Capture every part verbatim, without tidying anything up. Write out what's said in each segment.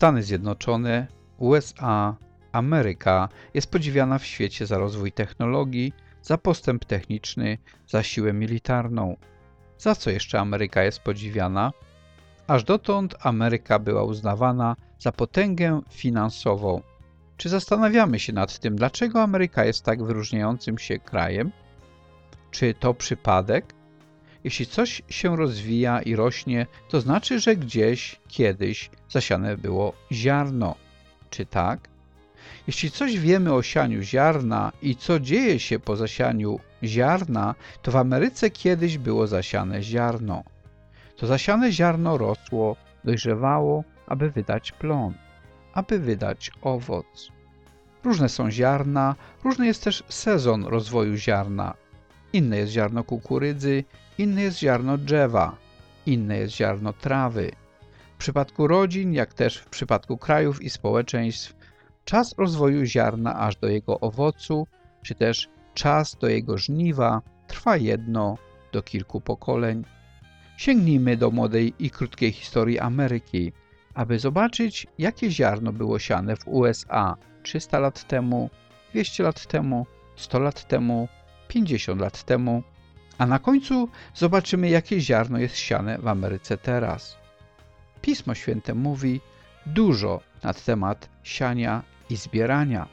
Stany Zjednoczone, U S A, Ameryka jest podziwiana w świecie za rozwój technologii, za postęp techniczny, za siłę militarną. Za co jeszcze Ameryka jest podziwiana? Aż dotąd Ameryka była uznawana za potęgę finansową. Czy zastanawiamy się nad tym, dlaczego Ameryka jest tak wyróżniającym się krajem? Czy to przypadek? Jeśli coś się rozwija i rośnie, to znaczy, że gdzieś, kiedyś zasiane było ziarno. Czy tak? Jeśli coś wiemy o sianiu ziarna i co dzieje się po zasianiu ziarna, to w Ameryce kiedyś było zasiane ziarno. To zasiane ziarno rosło, dojrzewało, aby wydać plon, aby wydać owoc. Różne są ziarna, różny jest też sezon rozwoju ziarna. Inne jest ziarno kukurydzy, inne jest ziarno drzewa, inne jest ziarno trawy. W przypadku rodzin, jak też w przypadku krajów i społeczeństw, czas rozwoju ziarna aż do jego owocu, czy też czas do jego żniwa trwa jedno do kilku pokoleń. Sięgnijmy do młodej i krótkiej historii Ameryki, aby zobaczyć, jakie ziarno było siane w U S A trzysta lat temu, dwieście lat temu, sto lat temu, pięćdziesiąt lat temu, a na końcu zobaczymy, jakie ziarno jest siane w Ameryce teraz. Pismo Święte mówi dużo na temat siania i zbierania.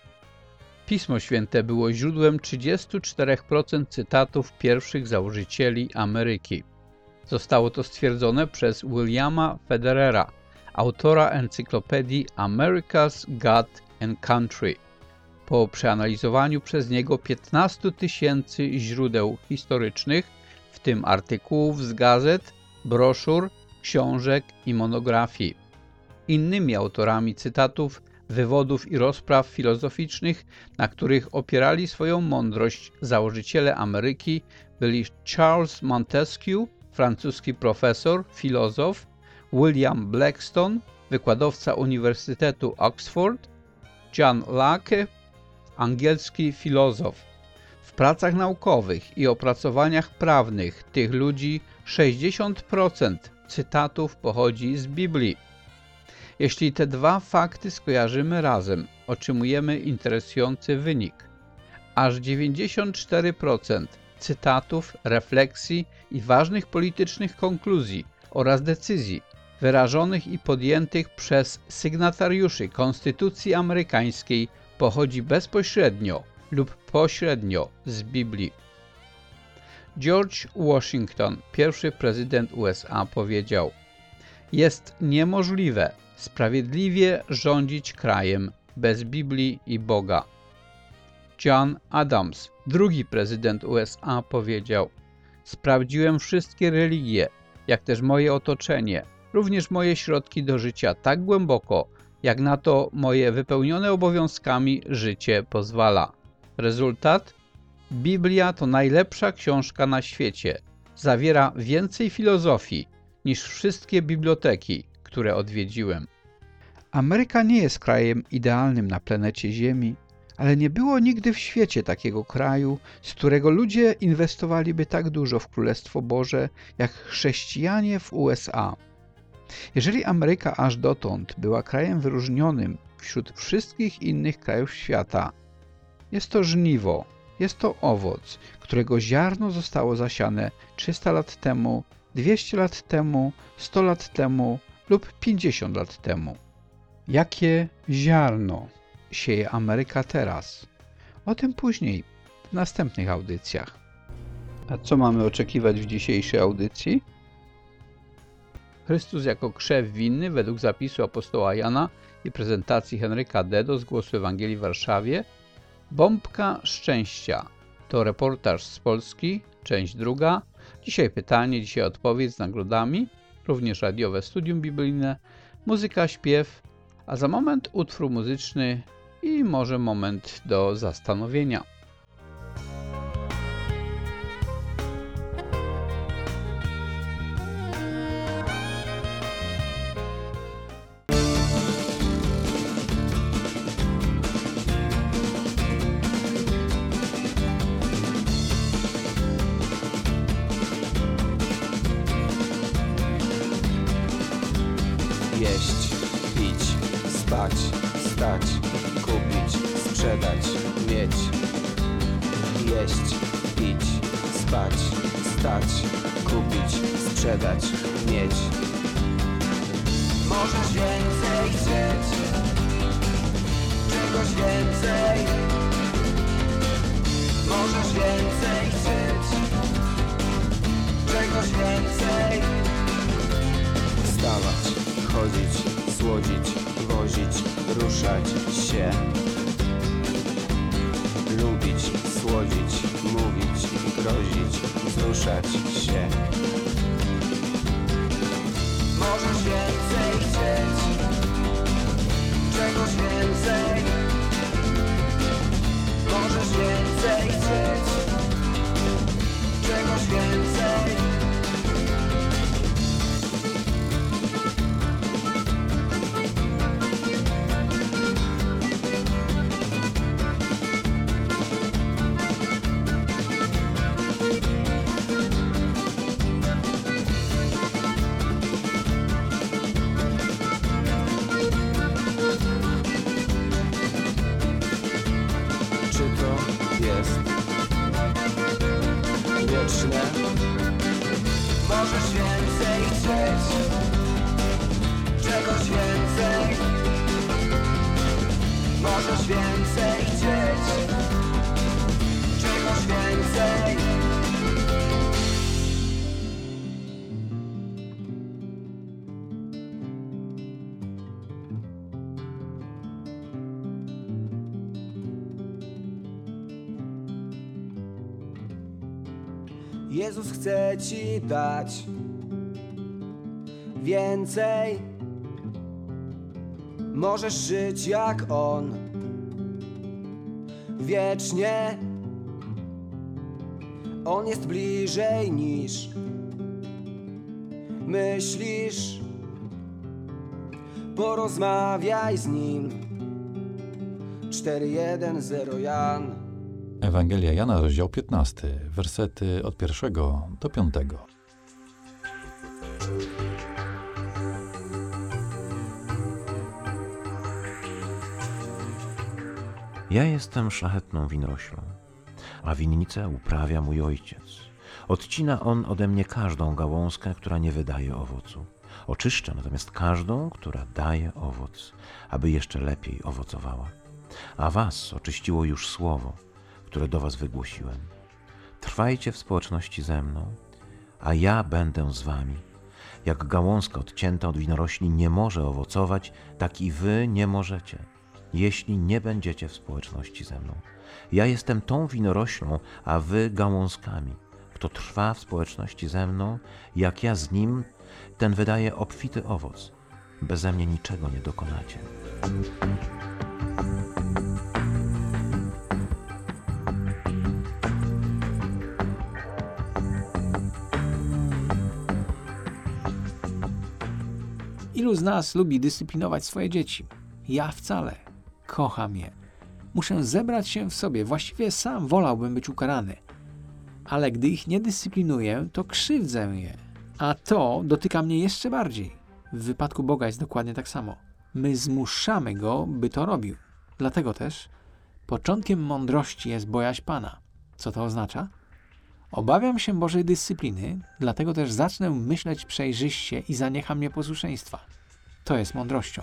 Pismo Święte było źródłem trzydziestu czterech procent cytatów pierwszych założycieli Ameryki. Zostało to stwierdzone przez Williama Federera, autora encyklopedii America's God and Country, po przeanalizowaniu przez niego piętnastu tysięcy źródeł historycznych, w tym artykułów z gazet, broszur, książek i monografii. Innymi autorami cytatów, wywodów i rozpraw filozoficznych, na których opierali swoją mądrość założyciele Ameryki, byli Charles Montesquieu, francuski profesor, filozof, William Blackstone, wykładowca Uniwersytetu Oxford, John Locke, angielski filozof. W pracach naukowych i opracowaniach prawnych tych ludzi sześćdziesiąt procent cytatów pochodzi z Biblii. Jeśli te dwa fakty skojarzymy razem, otrzymujemy interesujący wynik. Aż dziewięćdziesiąt cztery procent cytatów, refleksji i ważnych politycznych konkluzji oraz decyzji wyrażonych i podjętych przez sygnatariuszy Konstytucji Amerykańskiej pochodzi bezpośrednio lub pośrednio z Biblii. George Washington, pierwszy prezydent U S A, powiedział: jest niemożliwe sprawiedliwie rządzić krajem bez Biblii i Boga. John Adams, drugi prezydent U S A, powiedział: sprawdziłem wszystkie religie, jak też moje otoczenie, również moje środki do życia tak głęboko, jak na to moje wypełnione obowiązkami życie pozwala. Rezultat? Biblia to najlepsza książka na świecie. Zawiera więcej filozofii niż wszystkie biblioteki, które odwiedziłem. Ameryka nie jest krajem idealnym na planecie Ziemi, ale nie było nigdy w świecie takiego kraju, z którego ludzie inwestowaliby tak dużo w Królestwo Boże, jak chrześcijanie w U S A. Jeżeli Ameryka aż dotąd była krajem wyróżnionym wśród wszystkich innych krajów świata, jest to żniwo, jest to owoc, którego ziarno zostało zasiane trzysta lat temu, dwieście lat temu, sto lat temu lub pięćdziesiąt lat temu. Jakie ziarno sieje Ameryka teraz? O tym później, w następnych audycjach. A co mamy oczekiwać w dzisiejszej audycji? Chrystus jako krzew winny według zapisu apostoła Jana i prezentacji Henryka Dedo z Głosu Ewangelii w Warszawie. Bombka szczęścia. To reportaż z Polski, część druga. Dzisiaj pytanie, dzisiaj odpowiedź z nagrodami, również radiowe studium biblijne, muzyka, śpiew, a za moment utwór muzyczny i może moment do zastanowienia. Jeść, pić, spać, wstać, kupić, sprzedać, mieć, jeść, pić, spać, wstać, kupić, sprzedać, mieć. Możesz więcej chcieć, czegoś więcej. Możesz więcej chcieć, czegoś więcej. Wstawać, chodzić, słodzić, wozić, ruszać się. Lubić, słodzić, mówić, grozić, wzruszać się. Możesz więcej chcieć, czegoś więcej. Możesz więcej chcieć, czegoś więcej. Jest wieczne. Możesz więcej chcieć, czegoś więcej. Możesz więcej chcieć, czegoś więcej. Jezus chce ci dać więcej. Możesz żyć jak On wiecznie. On jest bliżej niż myślisz. Porozmawiaj z Nim. cztery jeden zero Jan. Ewangelia Jana, rozdział piętnasty, wersety od pierwszego do piątego. Ja jestem szlachetną winoroślą, a winnicę uprawia mój ojciec. Odcina on ode mnie każdą gałązkę, która nie wydaje owocu. Oczyszcza natomiast każdą, która daje owoc, aby jeszcze lepiej owocowała. A was oczyściło już słowo, które do was wygłosiłem. Trwajcie w społeczności ze mną, a ja będę z wami. Jak gałązka odcięta od winorośli nie może owocować, tak i wy nie możecie, jeśli nie będziecie w społeczności ze mną. Ja jestem tą winoroślą, a wy gałązkami. Kto trwa w społeczności ze mną, jak ja z nim, ten wydaje obfity owoc. Beze mnie niczego nie dokonacie. Ilu z nas lubi dyscyplinować swoje dzieci? Ja wcale. Kocham je. Muszę zebrać się w sobie. Właściwie sam wolałbym być ukarany. Ale gdy ich nie dyscyplinuję, to krzywdzę je. A to dotyka mnie jeszcze bardziej. W wypadku Boga jest dokładnie tak samo. My zmuszamy Go, by to robił. Dlatego też początkiem mądrości jest bojaźń Pana. Co to oznacza? Obawiam się Bożej dyscypliny, dlatego też zacznę myśleć przejrzyście i zaniecham nieposłuszeństwa. To jest mądrością.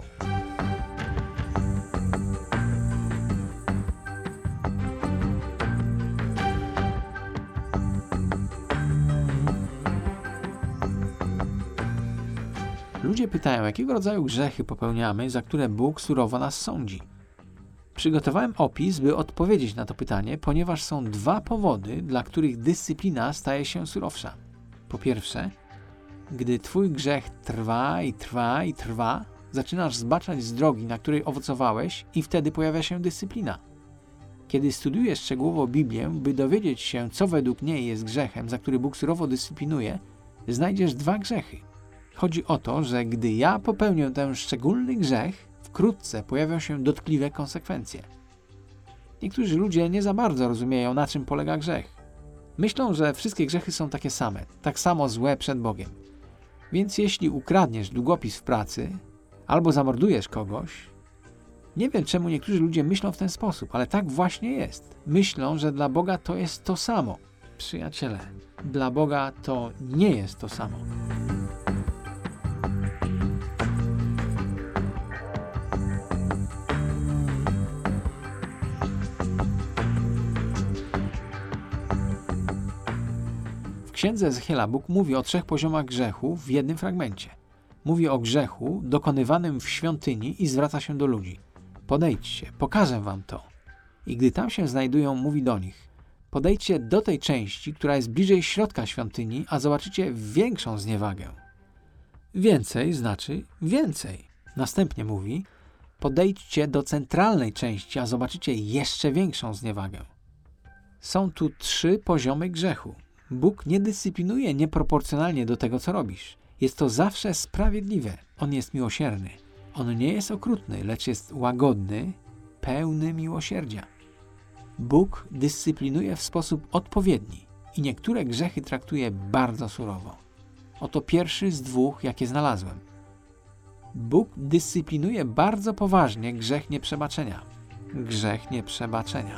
Ludzie pytają, jakiego rodzaju grzechy popełniamy, za które Bóg surowo nas sądzi. Przygotowałem opis, by odpowiedzieć na to pytanie, ponieważ są dwa powody, dla których dyscyplina staje się surowsza. Po pierwsze, gdy twój grzech trwa i trwa i trwa, zaczynasz zbaczać z drogi, na której owocowałeś, i wtedy pojawia się dyscyplina. Kiedy studiujesz szczegółowo Biblię, by dowiedzieć się, co według niej jest grzechem, za który Bóg surowo dyscyplinuje, znajdziesz dwa grzechy. Chodzi o to, że gdy ja popełnię ten szczególny grzech, wkrótce pojawią się dotkliwe konsekwencje. Niektórzy ludzie nie za bardzo rozumieją, na czym polega grzech. Myślą, że wszystkie grzechy są takie same, tak samo złe przed Bogiem. Więc jeśli ukradniesz długopis w pracy, albo zamordujesz kogoś, Nie wiem, czemu niektórzy ludzie myślą w ten sposób, ale tak właśnie jest. Myślą, że dla Boga to jest to samo. Przyjaciele, dla Boga to nie jest to samo. W księdze Ezechiela Bóg mówi o trzech poziomach grzechu w jednym fragmencie. Mówi o grzechu dokonywanym w świątyni i zwraca się do ludzi. Podejdźcie, pokażę wam to. I gdy tam się znajdują, mówi do nich: podejdźcie do tej części, która jest bliżej środka świątyni, a zobaczycie większą zniewagę. Więcej znaczy więcej. Następnie mówi: podejdźcie do centralnej części, a zobaczycie jeszcze większą zniewagę. Są tu trzy poziomy grzechu. Bóg nie dyscyplinuje nieproporcjonalnie do tego, co robisz. Jest to zawsze sprawiedliwe. On jest miłosierny. On nie jest okrutny, lecz jest łagodny, pełny miłosierdzia. Bóg dyscyplinuje w sposób odpowiedni i niektóre grzechy traktuje bardzo surowo. Oto pierwszy z dwóch, jakie znalazłem. Bóg dyscyplinuje bardzo poważnie grzech nieprzebaczenia. Grzech nieprzebaczenia.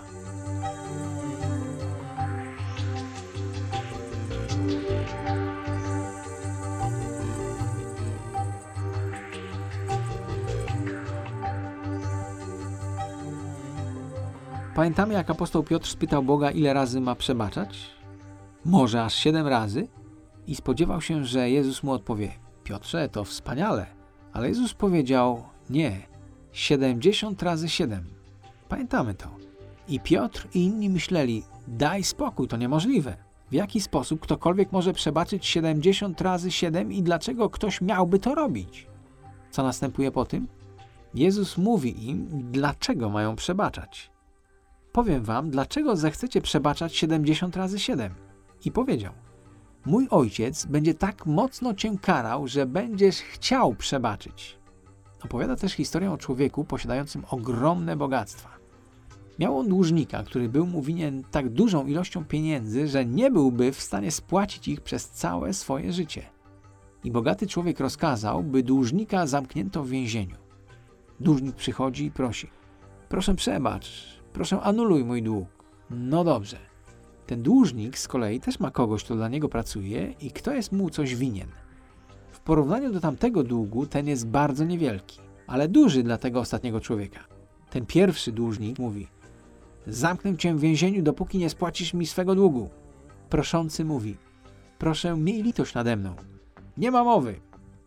Pamiętamy, jak apostoł Piotr spytał Boga, ile razy ma przebaczać? Może aż siedem razy? I spodziewał się, że Jezus mu odpowie: Piotrze, to wspaniale. Ale Jezus powiedział: nie, siedemdziesiąt razy siedem. Pamiętamy to. I Piotr i inni myśleli: daj spokój, to niemożliwe. W jaki sposób ktokolwiek może przebaczyć siedemdziesiąt razy siedem i dlaczego ktoś miałby to robić? Co następuje po tym? Jezus mówi im, dlaczego mają przebaczać. Powiem wam, dlaczego zechcecie przebaczać siedemdziesiąt razy siedem. I powiedział: mój ojciec będzie tak mocno cię karał, że będziesz chciał przebaczyć. Opowiada też historię o człowieku posiadającym ogromne bogactwa. Miał on dłużnika, który był mu winien tak dużą ilością pieniędzy, że nie byłby w stanie spłacić ich przez całe swoje życie. I bogaty człowiek rozkazał, by dłużnika zamknięto w więzieniu. Dłużnik przychodzi i prosi: proszę przebacz, proszę anuluj mój dług. No dobrze. Ten dłużnik z kolei też ma kogoś, kto dla niego pracuje i kto jest mu coś winien. W porównaniu do tamtego długu ten jest bardzo niewielki, ale duży dla tego ostatniego człowieka. Ten pierwszy dłużnik mówi: zamknę cię w więzieniu, dopóki nie spłacisz mi swego długu. Proszący mówi: proszę, miej litość nade mną. Nie ma mowy.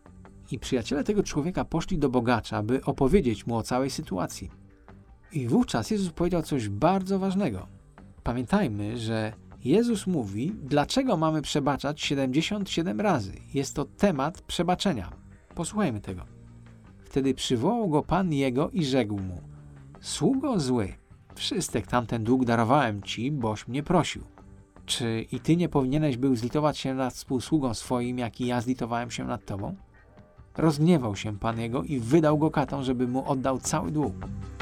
I przyjaciele tego człowieka poszli do bogacza, by opowiedzieć mu o całej sytuacji. I wówczas Jezus powiedział coś bardzo ważnego. Pamiętajmy, że Jezus mówi, dlaczego mamy przebaczać siedemdziesiąt siedem razy. Jest to temat przebaczenia. Posłuchajmy tego. Wtedy przywołał go Pan jego i rzekł mu: sługo zły, wszystek tamten dług darowałem ci, boś mnie prosił. Czy i ty nie powinieneś był zlitować się nad współsługą swoim, jak i ja zlitowałem się nad tobą? Rozgniewał się Pan jego i wydał go katom, żeby mu oddał cały dług.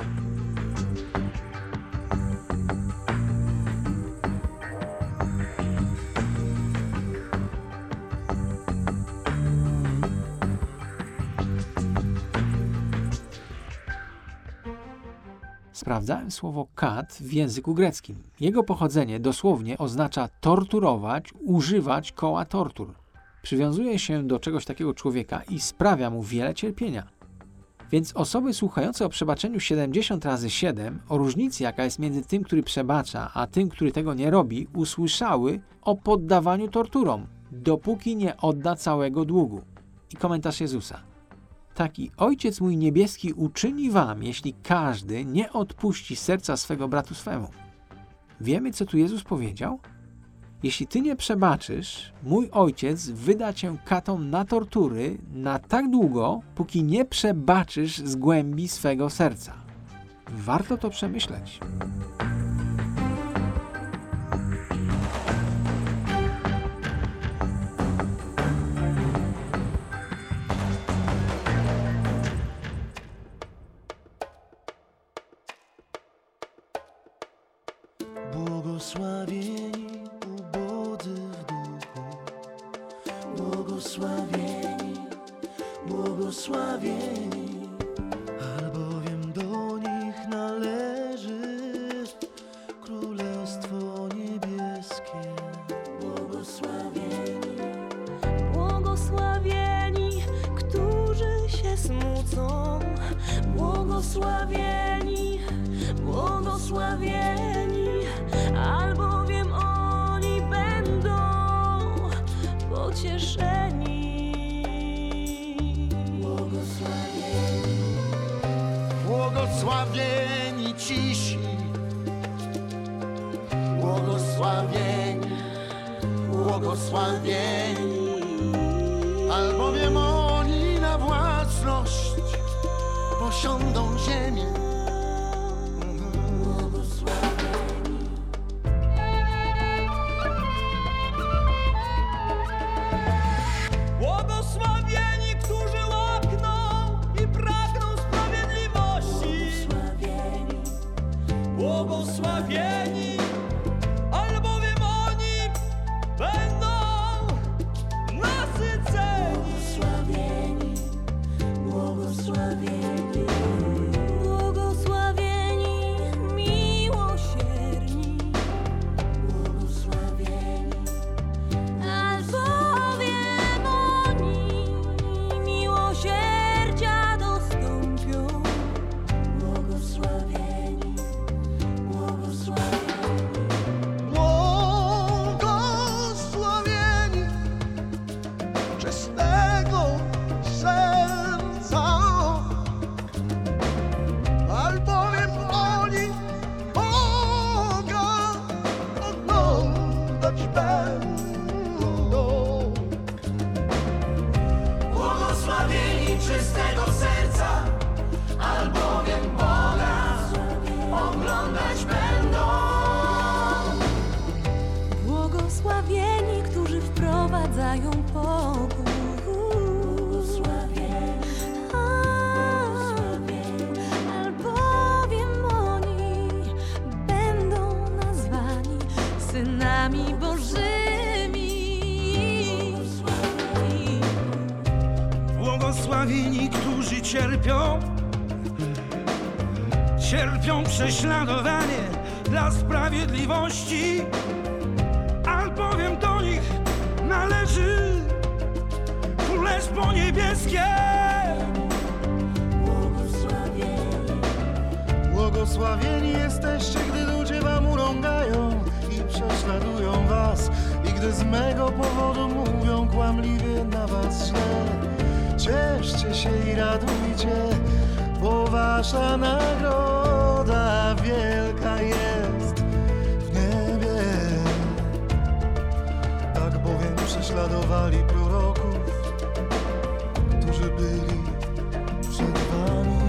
Sprawdzałem słowo kat w języku greckim. Jego pochodzenie dosłownie oznacza torturować, używać koła tortur. Przywiązuje się do czegoś takiego człowieka i sprawia mu wiele cierpienia. Więc osoby słuchające o przebaczeniu siedemdziesiąt razy siedem, o różnicy jaka jest między tym, który przebacza, a tym, który tego nie robi, usłyszały o poddawaniu torturom, dopóki nie odda całego długu. I komentarz Jezusa: taki Ojciec mój niebieski uczyni wam, jeśli każdy nie odpuści serca swego bratu swemu. Wiemy, co tu Jezus powiedział? Jeśli ty nie przebaczysz, mój Ojciec wyda cię katom na tortury na tak długo, póki nie przebaczysz z głębi swego serca. Warto to przemyśleć. Błogosławieni ubodzy w duchu, błogosławieni, błogosławieni, albowiem do Błogosławieni, błogosławieni, albowiem oni będą pocieszeni. Błogosławieni, Błogosławieni cisi, błogosławieni, błogosławieni, albowiem oni na własność posiądą ziemię. Błogosławieni, którzy łakną i pragną sprawiedliwości. Błogosławieni, albowiem oni będą nasyceni. błogosławieni, błogosławieni, miłosierni, błogosławieni, albowiem oni miłosierdzia dostąpią. Błogosławieni, błogosławieni. Błogosławieni czystego serca, albowiem oni Boga oglądać będą. Błogosławieni czystego serca, albowiem Boga oglądać będą. Błogosławieni, którzy wprowadzają pokój. Błogosławieni, albowiem oni będą nazwani synami Bożymi. Błogosławieni, którzy cierpią, cierpią prześladowanie dla sprawiedliwości, albowiem do nich należy Królestwo Niebieskie. Błogosławieni, Błogosławieni jesteście, gdy ludzie wam urągają i prześladują was, i gdy z mego powodu mówią kłamliwie na was źle. Cieszcie się i radujcie, bo wasza nagroda wielka jest w niebie. Tak bowiem prześladowali proroków, którzy byli przed wami.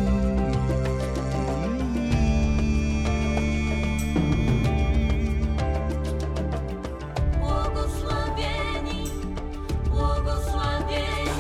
błogosławieni, błogosławieni.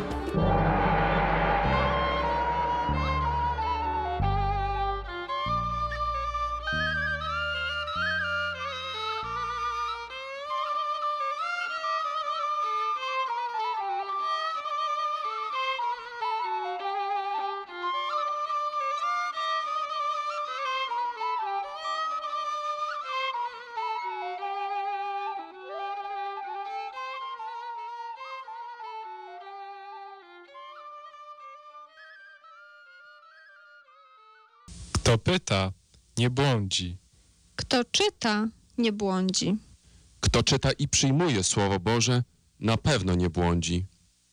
Kto pyta, nie błądzi. Kto czyta, nie błądzi. Kto czyta i przyjmuje Słowo Boże, na pewno nie błądzi.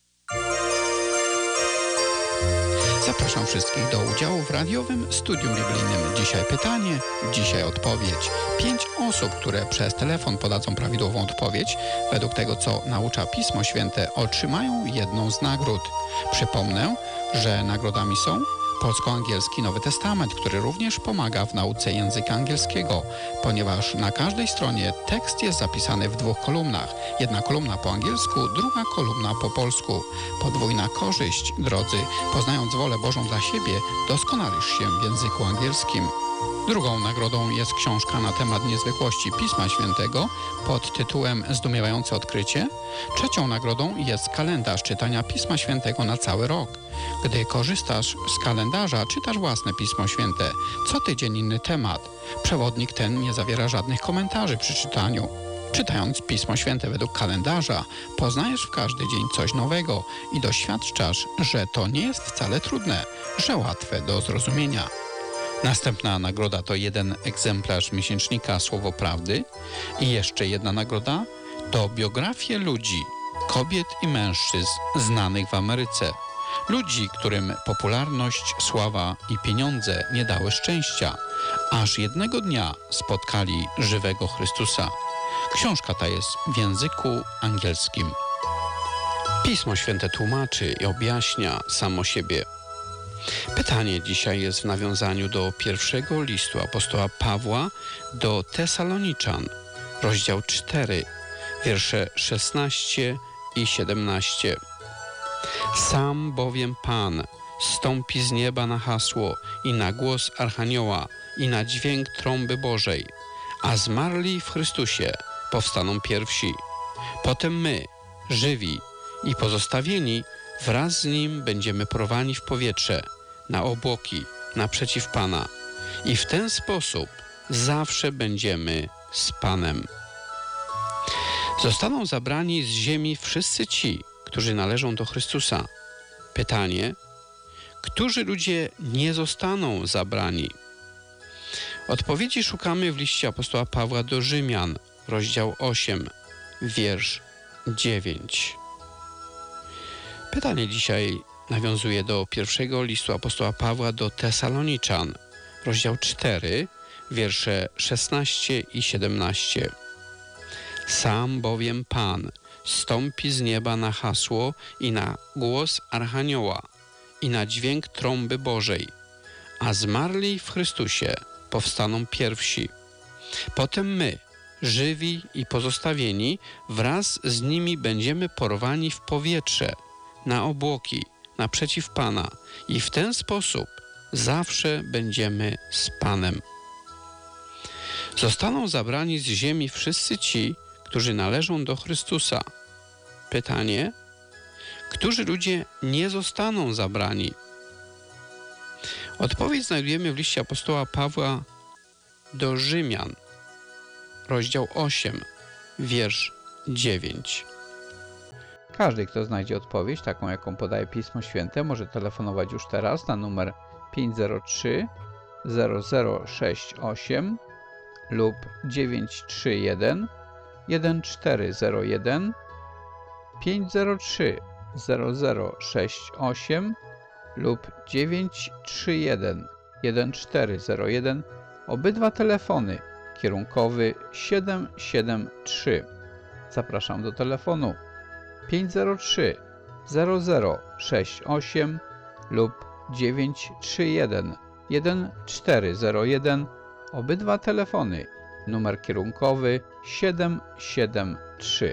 Zapraszam wszystkich do udziału w radiowym studium biblijnym. Dzisiaj pytanie, dzisiaj odpowiedź. Pięć osób, które przez telefon podadzą prawidłową odpowiedź, według tego, co naucza Pismo Święte, otrzymają jedną z nagród. Przypomnę, że nagrodami są polsko-angielski Nowy Testament, który również pomaga w nauce języka angielskiego, ponieważ na każdej stronie tekst jest zapisany w dwóch kolumnach. Jedna kolumna po angielsku, druga kolumna po polsku. Podwójna korzyść, drodzy, poznając wolę Bożą dla siebie, doskonalisz się w języku angielskim. Drugą nagrodą jest książka na temat niezwykłości Pisma Świętego pod tytułem Zdumiewające odkrycie. Trzecią nagrodą jest kalendarz czytania Pisma Świętego na cały rok. Gdy korzystasz z kalendarza, czytasz własne Pismo Święte. Co tydzień inny temat. Przewodnik ten nie zawiera żadnych komentarzy przy czytaniu. Czytając Pismo Święte według kalendarza, poznajesz w każdy dzień coś nowego i doświadczasz, że to nie jest wcale trudne, że łatwe do zrozumienia. Następna nagroda to jeden egzemplarz miesięcznika Słowo Prawdy i jeszcze jedna nagroda to biografie ludzi, kobiet i mężczyzn znanych w Ameryce. Ludzi, którym popularność, sława i pieniądze nie dały szczęścia, aż jednego dnia spotkali żywego Chrystusa. Książka ta jest w języku angielskim. Pismo Święte tłumaczy i objaśnia samo siebie. Pytanie dzisiaj jest w nawiązaniu do pierwszego listu apostoła Pawła do Tesaloniczan, rozdział cztery, wiersze szesnaście i siedemnaście. Sam bowiem Pan stąpi z nieba na hasło i na głos Archanioła i na dźwięk trąby Bożej, a zmarli w Chrystusie powstaną pierwsi. Potem my, żywi i pozostawieni, wraz z Nim będziemy porwani w powietrze, na obłoki, naprzeciw Pana. I w ten sposób zawsze będziemy z Panem. Zostaną zabrani z ziemi wszyscy ci, którzy należą do Chrystusa. Pytanie, którzy ludzie nie zostaną zabrani? Odpowiedzi szukamy w liście apostoła Pawła do Rzymian, rozdział osiem, wiersz dziewięć. Pytanie dzisiaj nawiązuje do pierwszego listu apostoła Pawła do Tesaloniczan, rozdział cztery, wiersze szesnaście i siedemnaście. Sam bowiem Pan stąpi z nieba na hasło i na głos Archanioła i na dźwięk trąby Bożej, a zmarli w Chrystusie powstaną pierwsi. Potem my, żywi i pozostawieni, wraz z nimi będziemy porwani w powietrze, na obłoki, naprzeciw Pana i w ten sposób zawsze będziemy z Panem. Zostaną zabrani z ziemi wszyscy ci, którzy należą do Chrystusa. Pytanie, którzy ludzie nie zostaną zabrani? Odpowiedź znajdujemy w liście apostoła Pawła do Rzymian, rozdział osiem, wiersz dziewięć. Każdy, kto znajdzie odpowiedź, taką jaką podaje Pismo Święte, może telefonować już teraz na numer pięć zero trzy zero zero sześć osiem lub dziewięć trzy jeden jeden cztery zero jeden, pięć zero trzy zero zero sześć osiem lub dziewięć trzy jeden jeden cztery zero jeden. Obydwa telefony kierunkowy siedem siedem trzy. Zapraszam do telefonu pięć zero trzy zero zero sześć osiem lub dziewięć trzy jeden jeden cztery zero jeden. Obydwa telefony, numer kierunkowy siedem siedem trzy.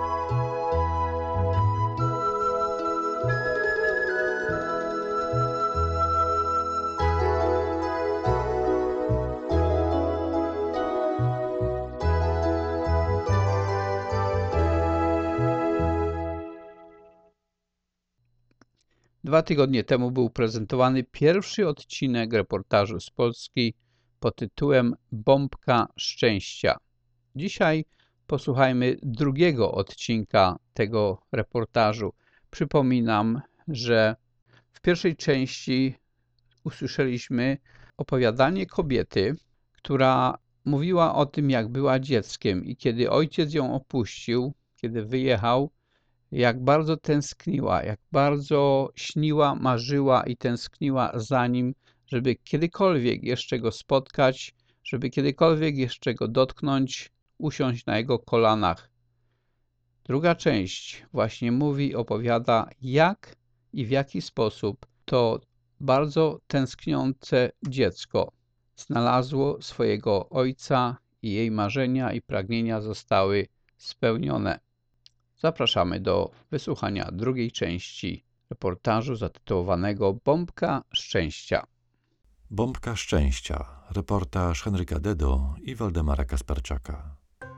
Dwa tygodnie temu był prezentowany pierwszy odcinek reportażu z Polski pod tytułem Bombka Szczęścia. Dzisiaj posłuchajmy drugiego odcinka tego reportażu. Przypominam, że w pierwszej części usłyszeliśmy opowiadanie kobiety, która mówiła o tym, jak była dzieckiem i kiedy ojciec ją opuścił, kiedy wyjechał, jak bardzo tęskniła, jak bardzo śniła, marzyła i tęskniła za nim, żeby kiedykolwiek jeszcze go spotkać, żeby kiedykolwiek jeszcze go dotknąć, usiąść na jego kolanach. Druga część właśnie mówi, opowiada, jak i w jaki sposób to bardzo tęskniące dziecko znalazło swojego ojca i jej marzenia i pragnienia zostały spełnione. Zapraszamy do wysłuchania drugiej części reportażu zatytułowanego Bombka Szczęścia. Bombka Szczęścia. Reportaż Henryka Dedo i Waldemara Kasperczaka.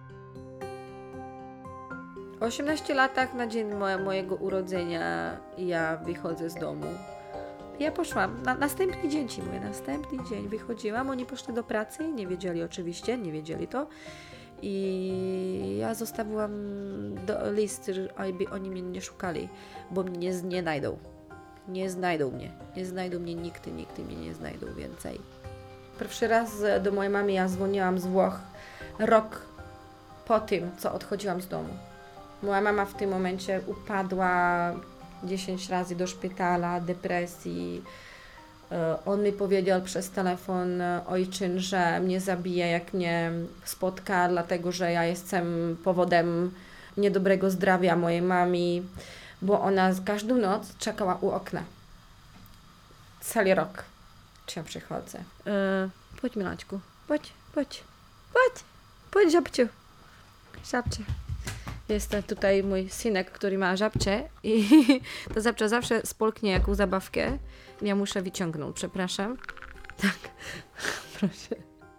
O osiemnastu latach na dzień moje, mojego urodzenia ja wychodzę z domu. Ja poszłam, na następny dzień ci mówię, następny dzień wychodziłam, oni poszli do pracy, nie wiedzieli oczywiście, nie wiedzieli to. I ja zostawiłam do, list, aby oni mnie nie szukali, bo mnie nie, nie znajdą. Nie znajdą mnie. Nie znajdą mnie nigdy, nigdy mnie nie znajdą więcej. Pierwszy raz do mojej mamy ja dzwoniłam z Włoch rok po tym, co odchodziłam z domu. Moja mama w tym momencie upadła dziesięć razy do szpitala, depresji. On mi powiedział przez telefon, ojczyn, że mnie zabije, jak mnie spotka, dlatego że ja jestem powodem niedobrego zdrowia mojej mamy, bo ona każdą noc czekała u okna. Cały rok. Czy ja przychodzę. E, Pójdź, Milaczku. Pójdź, pójdź. Pójdź. Pójdź, żabciu. Żabcie. Jest tutaj mój synek, który ma żabcie i to żabcia zawsze spolknie jakąś zabawkę. Ja muszę wyciągnąć, przepraszam. Tak, proszę.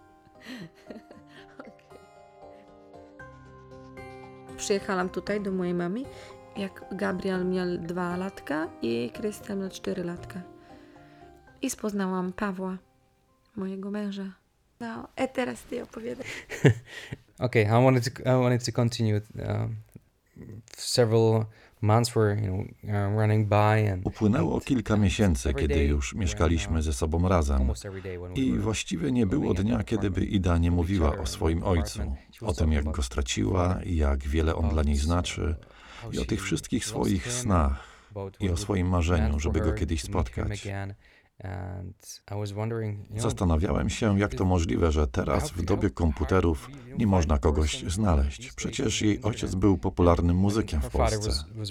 Okay. Przyjechałam tutaj do mojej mamy, jak Gabriel miał dwa latka i Krystian miał cztery latka. I poznałam Pawła, mojego męża. No, a teraz ty opowiadaj. Okay, I wanted to I wanted to continue. Um, several months were, you know, uh, running by and Upłynęło kilka miesięcy, kiedy już mieszkaliśmy ze sobą razem i właściwie nie było dnia, kiedy by Ida nie mówiła o swoim ojcu, o tym, jak go straciła i jak wiele on dla niej znaczy i o tych wszystkich swoich snach i o swoim marzeniu, żeby go kiedyś spotkać. Zastanawiałem się, jak to możliwe, że teraz, w dobie komputerów, nie można kogoś znaleźć. Przecież jej ojciec był popularnym muzykiem w Polsce.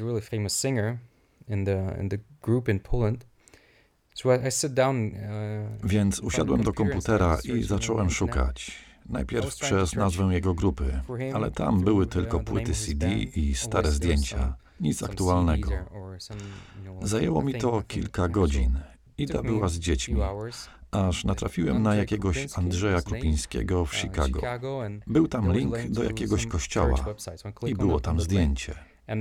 Więc usiadłem do komputera i zacząłem szukać. Najpierw przez nazwę jego grupy, ale tam były tylko płyty C D i stare zdjęcia. Nic aktualnego. Zajęło mi to kilka godzin. Ida była z dziećmi, aż natrafiłem na jakiegoś Andrzeja Krupińskiego w Chicago. Był tam link do jakiegoś kościoła i było tam zdjęcie.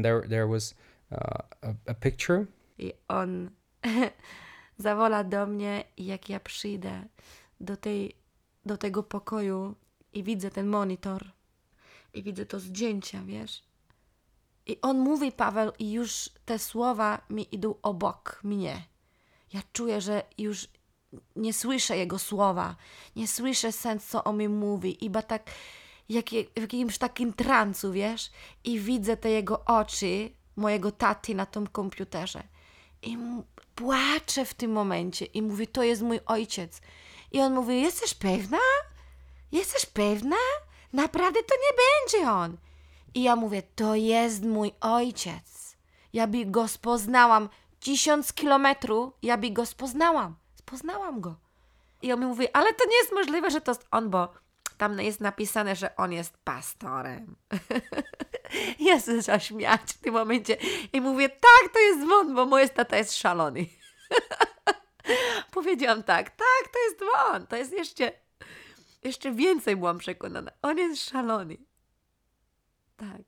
I on zawoła do mnie i jak ja przyjdę do, tej, do tego pokoju i widzę ten monitor i widzę to zdjęcia, wiesz? I on mówi, Paweł, i już te słowa mi idą obok mnie. Ja czuję, że już nie słyszę jego słowa, nie słyszę sens, co on mi mówi, i tak jak w jakimś takim transu, wiesz, i widzę te jego oczy, mojego taty na tym komputerze i płaczę w tym momencie i mówię, to jest mój ojciec. I on mówi, jesteś pewna? Jesteś pewna? Naprawdę to nie będzie on. I ja mówię, to jest mój ojciec. Ja by go spoznałam tysiąc kilometrów, ja by go spoznałam. Spoznałam go. I on mi mówi, ale to nie jest możliwe, że to jest on, bo tam jest napisane, że on jest pastorem. Ja się zaśmiać w tym momencie i mówię, tak, to jest on, bo mój tata jest szalony. Powiedziałam tak, tak, to jest on, to jest jeszcze, jeszcze więcej byłam przekonana. On jest szalony. Tak.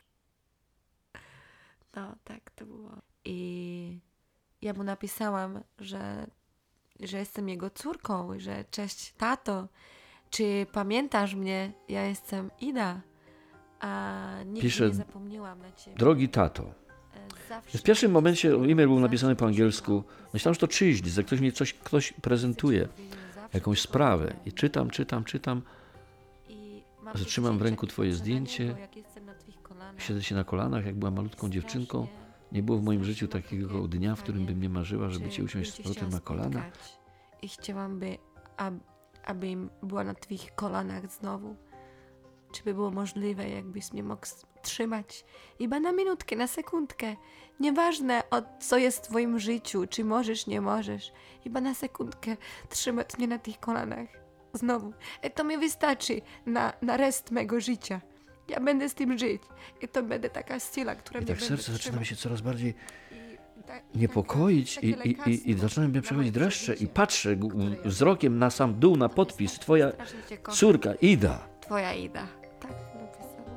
No, tak to było. I ja mu napisałam, że, że jestem jego córką, że cześć tato, czy pamiętasz mnie? Ja jestem Ida, a nigdy Pisze, nie zapomniałam na ciebie. Drogi tato. W pierwszym momencie e-mail był napisany po angielsku. Myślałem, że to czyjś, że ktoś mi coś ktoś prezentuje, jakąś sprawę. I czytam, czytam, czytam. Zatrzymam w ręku twoje zdjęcie. Siedzę się na kolanach, jak byłam malutką dziewczynką. Nie było w moim życiu takiego dnia, w którym bym nie marzyła, żeby cię usiąść z powrotem na kolana. I chciałam, by, ab, abym była na twoich kolanach znowu. Czy by było możliwe, jakbyś mnie mógł trzymać? Chyba na minutkę, na sekundkę. Nieważne, o co jest w twoim życiu, czy możesz, nie możesz. Chyba na sekundkę trzymać mnie na tych kolanach. Znowu. I to mi wystarczy na, na rest mego życia. Ja będę z tym żyć. I to będzie taka siła, która I mnie tak serce będzie zaczyna mi się trzymać. coraz bardziej I ta, niepokoić i, i, i, i zaczynają mnie przechodzić dreszcze i patrzę g- wzrokiem na sam dół, na podpis. Twoja córka, Ida. Twoja Ida. Tak napisałam.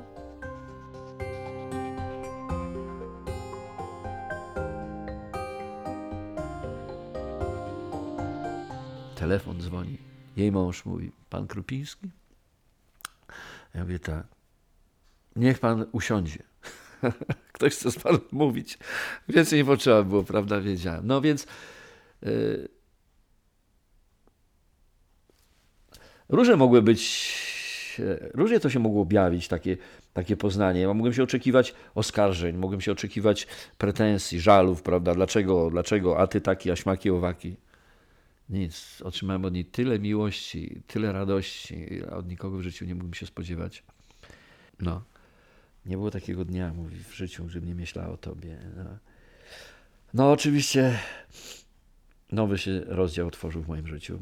Telefon dzwoni. Jej mąż mówi, pan Krupiński? Ja mówię, tak. niech pan usiądzie. Ktoś chce z panem mówić. Więcej nie potrzeba było, prawda, wiedziałem. No więc yy, różne mogły być, różnie to się mogło objawić, takie, takie poznanie. Ja mogłem się oczekiwać oskarżeń, mogłem się oczekiwać pretensji, żalów, prawda, dlaczego, dlaczego, a ty taki, a śmaki, owaki. Nic. Otrzymałem od niej tyle miłości, tyle radości, a od nikogo w życiu nie mógłbym się spodziewać. No. Nie było takiego dnia, mówi, w życiu, żebym nie myślała o tobie. No. no oczywiście nowy się rozdział otworzył w moim życiu.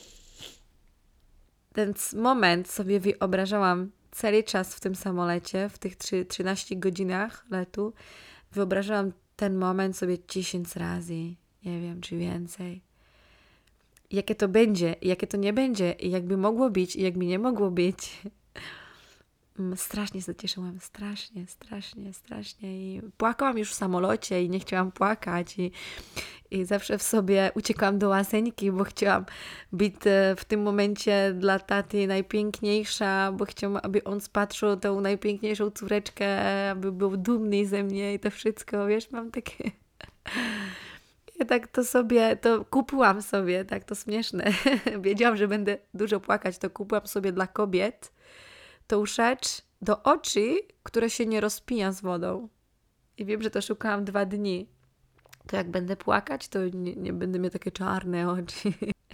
Ten moment sobie wyobrażałam cały czas w tym samolocie, w tych trzynastu godzinach letu. Wyobrażałam ten moment sobie dziesięć razy, nie wiem, czy więcej. Jakie to będzie, jakie to nie będzie, i jakby mogło być, i jakby nie mogło być. Strasznie się cieszyłam, strasznie, strasznie, strasznie. I płakałam już w samolocie i nie chciałam płakać. I, i zawsze w sobie uciekłam do łazienki, bo chciałam być w tym momencie dla taty najpiękniejsza, bo chciałam, aby on spatrzył tą najpiękniejszą córeczkę, aby był dumny ze mnie i to wszystko, wiesz, mam takie... Ja tak to sobie, to kupiłam sobie, tak to śmieszne. Wiedziałam, że będę dużo płakać, to kupiłam sobie dla kobiet tą rzecz do oczy, które się nie rozpija z wodą. I wiem, że to szukałam dwa dni. To jak będę płakać, to nie, nie będę mieć takie czarne oczy.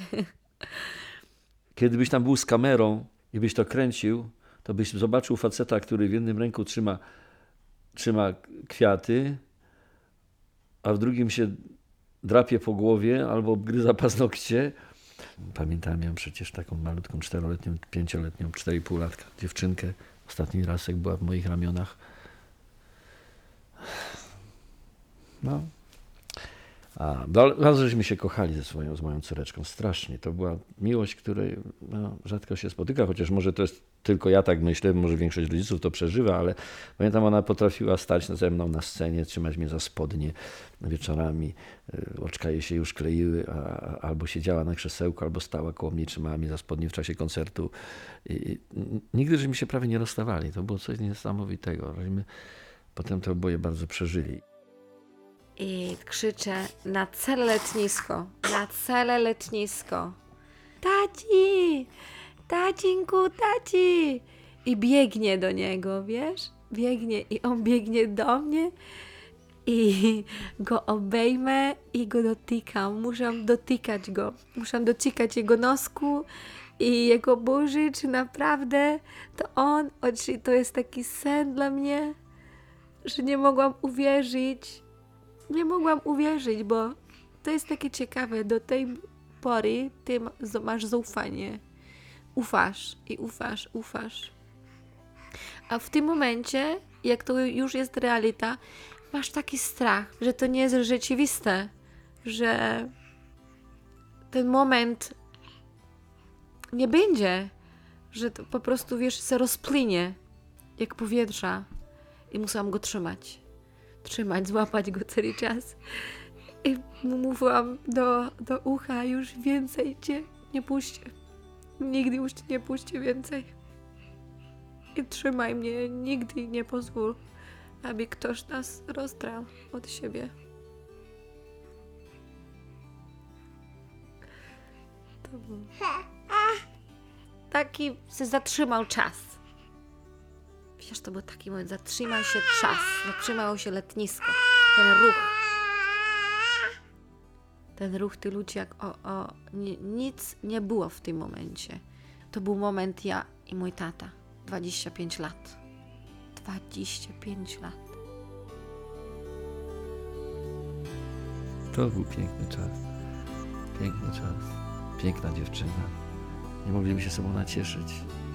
Kiedy byś tam był z kamerą i byś to kręcił, to byś zobaczył faceta, który w jednym ręku trzyma, trzyma kwiaty, a w drugim się drapie po głowie albo gryza paznokcie. Pamiętam ją przecież taką malutką, czteroletnią, pięcioletnią, cztery i pół latka dziewczynkę. Ostatni raz, jak była w moich ramionach. No. A, bardzo żeśmy się kochali ze swoją, z moją córeczką. Strasznie. To była miłość, której no, rzadko się spotyka, chociaż może to jest tylko ja tak myślę, może większość rodziców to przeżywa, ale pamiętam, ona potrafiła stać ze mną na scenie, trzymać mnie za spodnie wieczorami. Oczka jej się już kleiły, a, albo siedziała na krzesełku, albo stała koło mnie, trzymała mnie za spodnie w czasie koncertu. I, i, nigdy żeśmy się prawie nie rozstawali. To było coś niesamowitego. Żeśmy potem to oboje bardzo przeżyli. I krzyczę na całe letnisko, na całe letnisko. Taci! Tacinku, taci! I biegnie do niego, wiesz? Biegnie i on biegnie do mnie i go obejmę i go dotykam. Muszę dotykać go. Muszę dotykać jego nosku i jego buzi, czy naprawdę to on, czy to jest taki sen dla mnie, że nie mogłam uwierzyć. Nie mogłam uwierzyć, bo to jest takie ciekawe. Do tej pory ty masz zaufanie. Ufasz i ufasz, ufasz. A w tym momencie, jak to już jest realita, masz taki strach, że to nie jest rzeczywiste, że ten moment nie będzie, że to po prostu, wiesz, się rozpłynie jak powietrza i musiałam go trzymać. Trzymać, złapać go cały czas. I mówiłam do, do ucha, już więcej cię nie puszczę. Nigdy już cię nie puszczę więcej. I trzymaj mnie, nigdy nie pozwól, aby ktoś nas rozdrał od siebie. To był... Taki się zatrzymał czas. Wiesz, to był taki moment, zatrzymał się czas, zatrzymało się letnisko, ten ruch. Ten ruch tych ludzi, jak o, o, ni, nic nie było w tym momencie. To był moment ja i mój tata. dwadzieścia pięć lat. dwadzieścia pięć lat. To był piękny czas. Piękny czas. Piękna dziewczyna. Nie mogliśmy się sobą nacieszyć.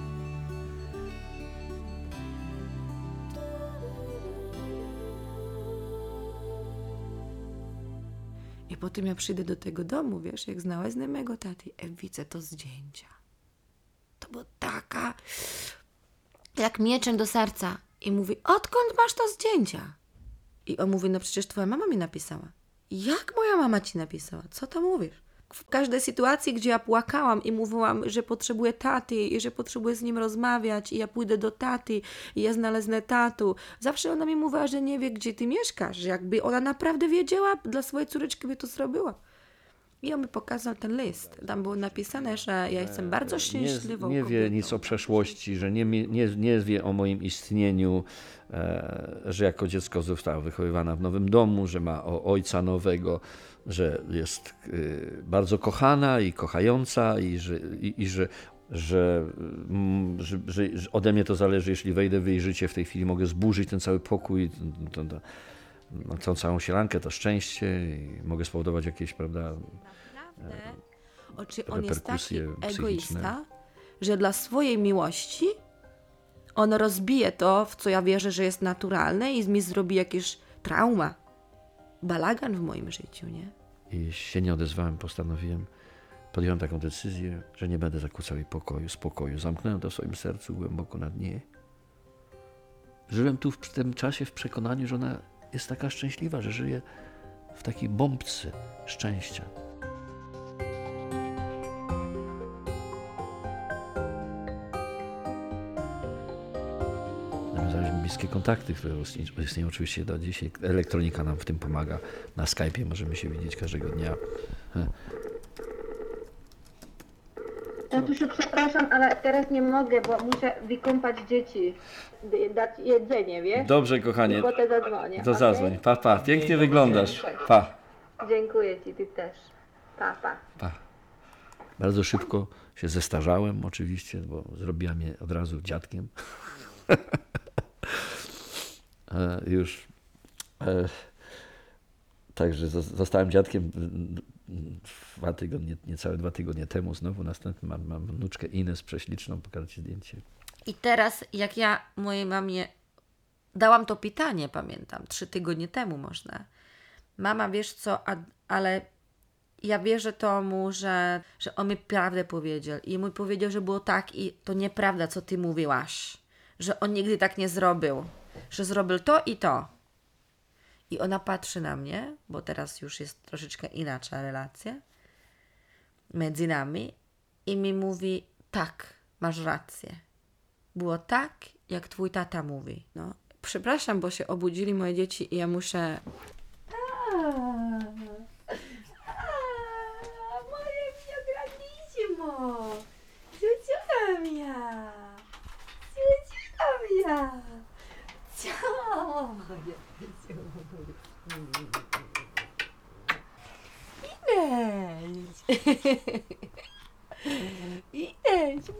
I potem ja przyjdę do tego domu, wiesz, jak znalazłem mego taty, i widzę to zdjęcia. To była taka, jak mieczem do serca. I mówi, odkąd masz to zdjęcia? I on mówi, no przecież twoja mama mi napisała. Jak moja mama ci napisała? Co to mówisz? w każdej sytuacji, gdzie ja płakałam i mówiłam, że potrzebuję taty i że potrzebuję z nim rozmawiać i ja pójdę do taty i ja znaleznę tatu, zawsze ona mi mówiła, że nie wie, gdzie ty mieszkasz, że jakby ona naprawdę wiedziała, dla swojej córeczki by to zrobiła. I on mi pokazał ten list. Tam było napisane, że ja jestem bardzo szczęśliwą Nie, nie wie kobietą. nic o przeszłości, że nie, nie, nie wie o moim istnieniu, e, że jako dziecko została wychowywana w nowym domu, że ma o ojca nowego, że jest y, bardzo kochana i kochająca i że, i, i że, że, mm, że, że, że ode mnie to zależy, jeśli wejdę w jej życie w tej chwili, mogę zburzyć ten cały pokój, to, to, no, tą całą sielankę, to szczęście i mogę spowodować jakieś, prawda, O, czy on jest taki reperkusje psychiczne. egoista, że dla swojej miłości on rozbije to, w co ja wierzę, że jest naturalne i mi zrobi jakieś trauma, balagan w moim życiu, nie? I się nie odezwałem, postanowiłem, podjąłem taką decyzję, że nie będę zakłócał jej pokoju, spokoju. Zamknąłem to w swoim sercu głęboko na dnie. Żyłem tu w tym czasie w przekonaniu, że ona jest taka szczęśliwa, że żyje w takiej bombce szczęścia. Nawiązaliśmy bliskie kontakty, które istnieją oczywiście do dzisiaj. Elektronika nam w tym pomaga. Na Skype'ie możemy się widzieć każdego dnia. Tatusiu, przepraszam, ale teraz nie mogę, bo muszę wykąpać dzieci, dać jedzenie, wiesz? Dobrze, kochanie. I potem zadzwonię. To okej? zadzwoń. Pa, pa. Pięknie wyglądasz. Pa. Dziękuję ci, ty też. Pa, pa. Pa. Bardzo szybko się zestarzałem oczywiście, bo zrobiła mnie od razu dziadkiem. e, już. E, także zostałem dziadkiem dwa tygodnie, niecałe dwa tygodnie temu. Znowu następny mam, mam wnuczkę Ines prześliczną, pokażę ci zdjęcie. I teraz, jak ja mojej mamie dałam to pytanie, pamiętam, trzy tygodnie temu można. Mama, wiesz co, a, ale ja wierzę tomu, że, że on mi prawdę powiedział. I mu powiedział, że było tak i to nieprawda, co ty mówiłaś. Że on nigdy tak nie zrobił. Że zrobił to i to. I ona patrzy na mnie, bo teraz już jest troszeczkę inaczej relacja między nami i mi mówi, tak, masz rację. Było tak, jak twój tata mówi. No, przepraszam, bo się obudzili moje dzieci i ja muszę... Moje mio grandissimo! Ciuciula mia! Ciuciula mia! Ciao! Inês! Inês!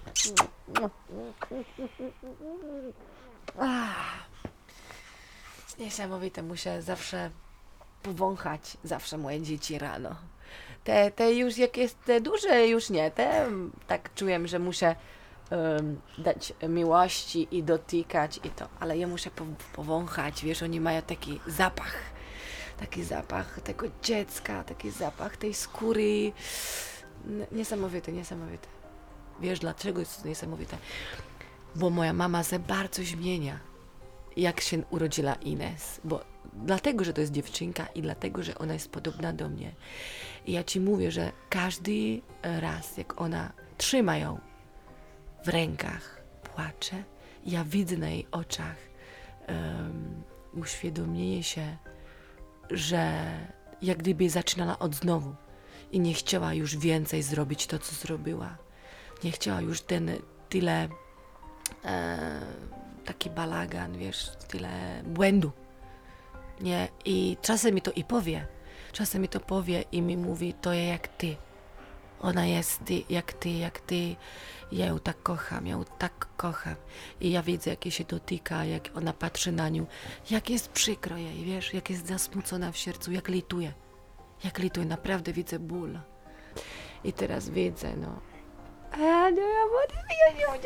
Niesamowite, muszę zawsze powąchać zawsze moje dzieci rano. Te, te już jak jest te duże, już nie. Te tak czuję, że muszę um, dać miłości i dotykać i to, ale ja muszę po, powąchać, wiesz, oni mają taki zapach, taki zapach tego dziecka, taki zapach tej skóry. Niesamowite, niesamowite. Wiesz, dlaczego jest to niesamowite? Bo moja mama się bardzo zmienia, jak się urodziła Ines, bo dlatego, że to jest dziewczynka i dlatego, że ona jest podobna do mnie. I ja ci mówię, że każdy raz, jak ona trzyma ją w rękach, płacze, ja widzę na jej oczach um, uświadomienie się, że jak gdyby zaczynała od znowu i nie chciała już więcej zrobić to, co zrobiła. Nie chciała już ten tyle e, taki balagan, wiesz, tyle błędu. Nie? I czasem mi to i powie. Czasem mi to powie i mi mówi, to jest jak ty. Ona jest ty, jak ty, jak ty. Ja ją tak kocham, ja ją tak kocham. I ja widzę, jak jej się dotyka, jak ona patrzy na nią. Jak jest przykro jej, wiesz, jak jest zasmucona w sercu, jak lituje. Jak lituje, naprawdę widzę ból. I teraz widzę, no. A no ja mówię,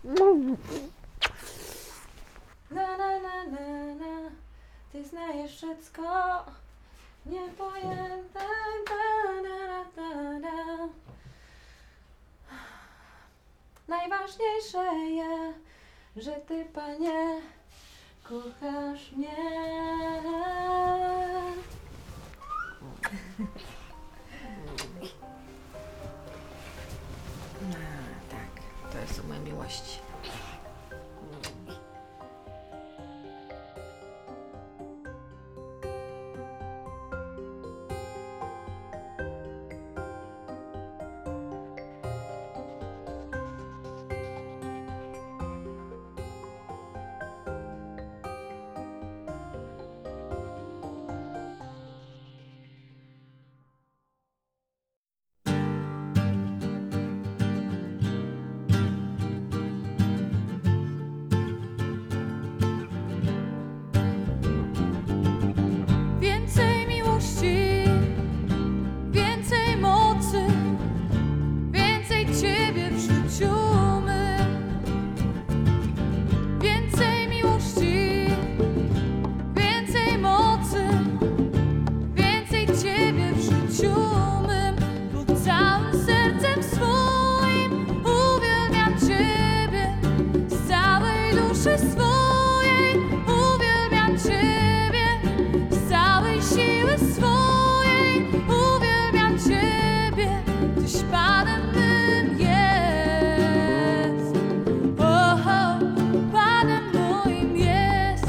Na na na na na, ty znajesz wszystko niepojęte. Na na na na. Najważniejsze jest, że ty, Panie, kochasz mnie. są moje miłości. Więcej miłości, więcej mocy, więcej Ciebie w życiu mym. Więcej miłości, więcej mocy, więcej Ciebie w życiu mym. Bo całym sercem swoim uwielbiam Ciebie, z całej duszy swojej uwielbiam Ciebie, z całej siły swojej uwielbiam Ciebie, Tyś Panem mym jest. O, o, Panem moim jest.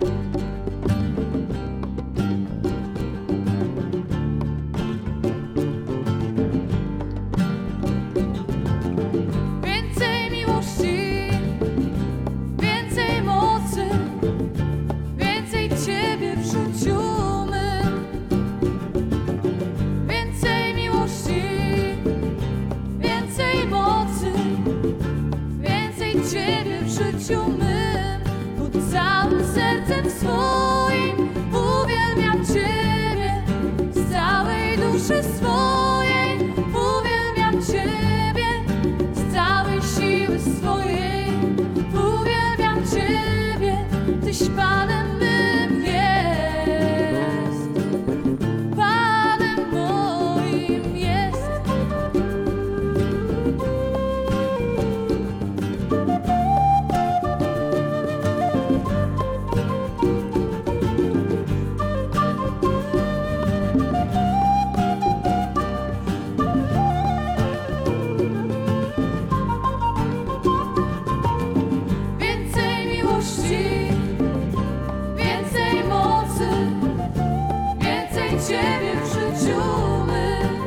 Więcej miłości, więcej mocy, więcej Ciebie w życiu mym. Więcej miłości, więcej mocy, więcej Ciebie w życiu mym. Bo całym sercem swoim uwielbiam Ciebie, z całej duszy swojej uwielbiam Ciebie, z całej siły swojej uwielbiam Ciebie, Tyś Panem mym jest. Panem moim jest. Więcej miłości, więcej mocy, więcej Ciebie w życiu mym.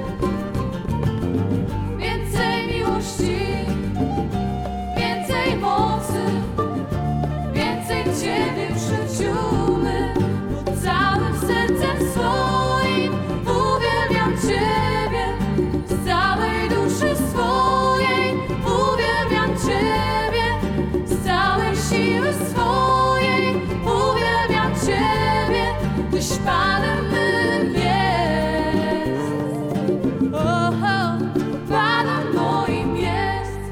Więcej miłości, więcej mocy, więcej Ciebie w życiu mym. Bo całym sercem swoim uwielbiam Ciebie, z całej duszy swojej uwielbiam Ciebie, z całej siły swojej uwielbiam Ciebie, Tyś Panem mym jest. O, o, Panem moim jest.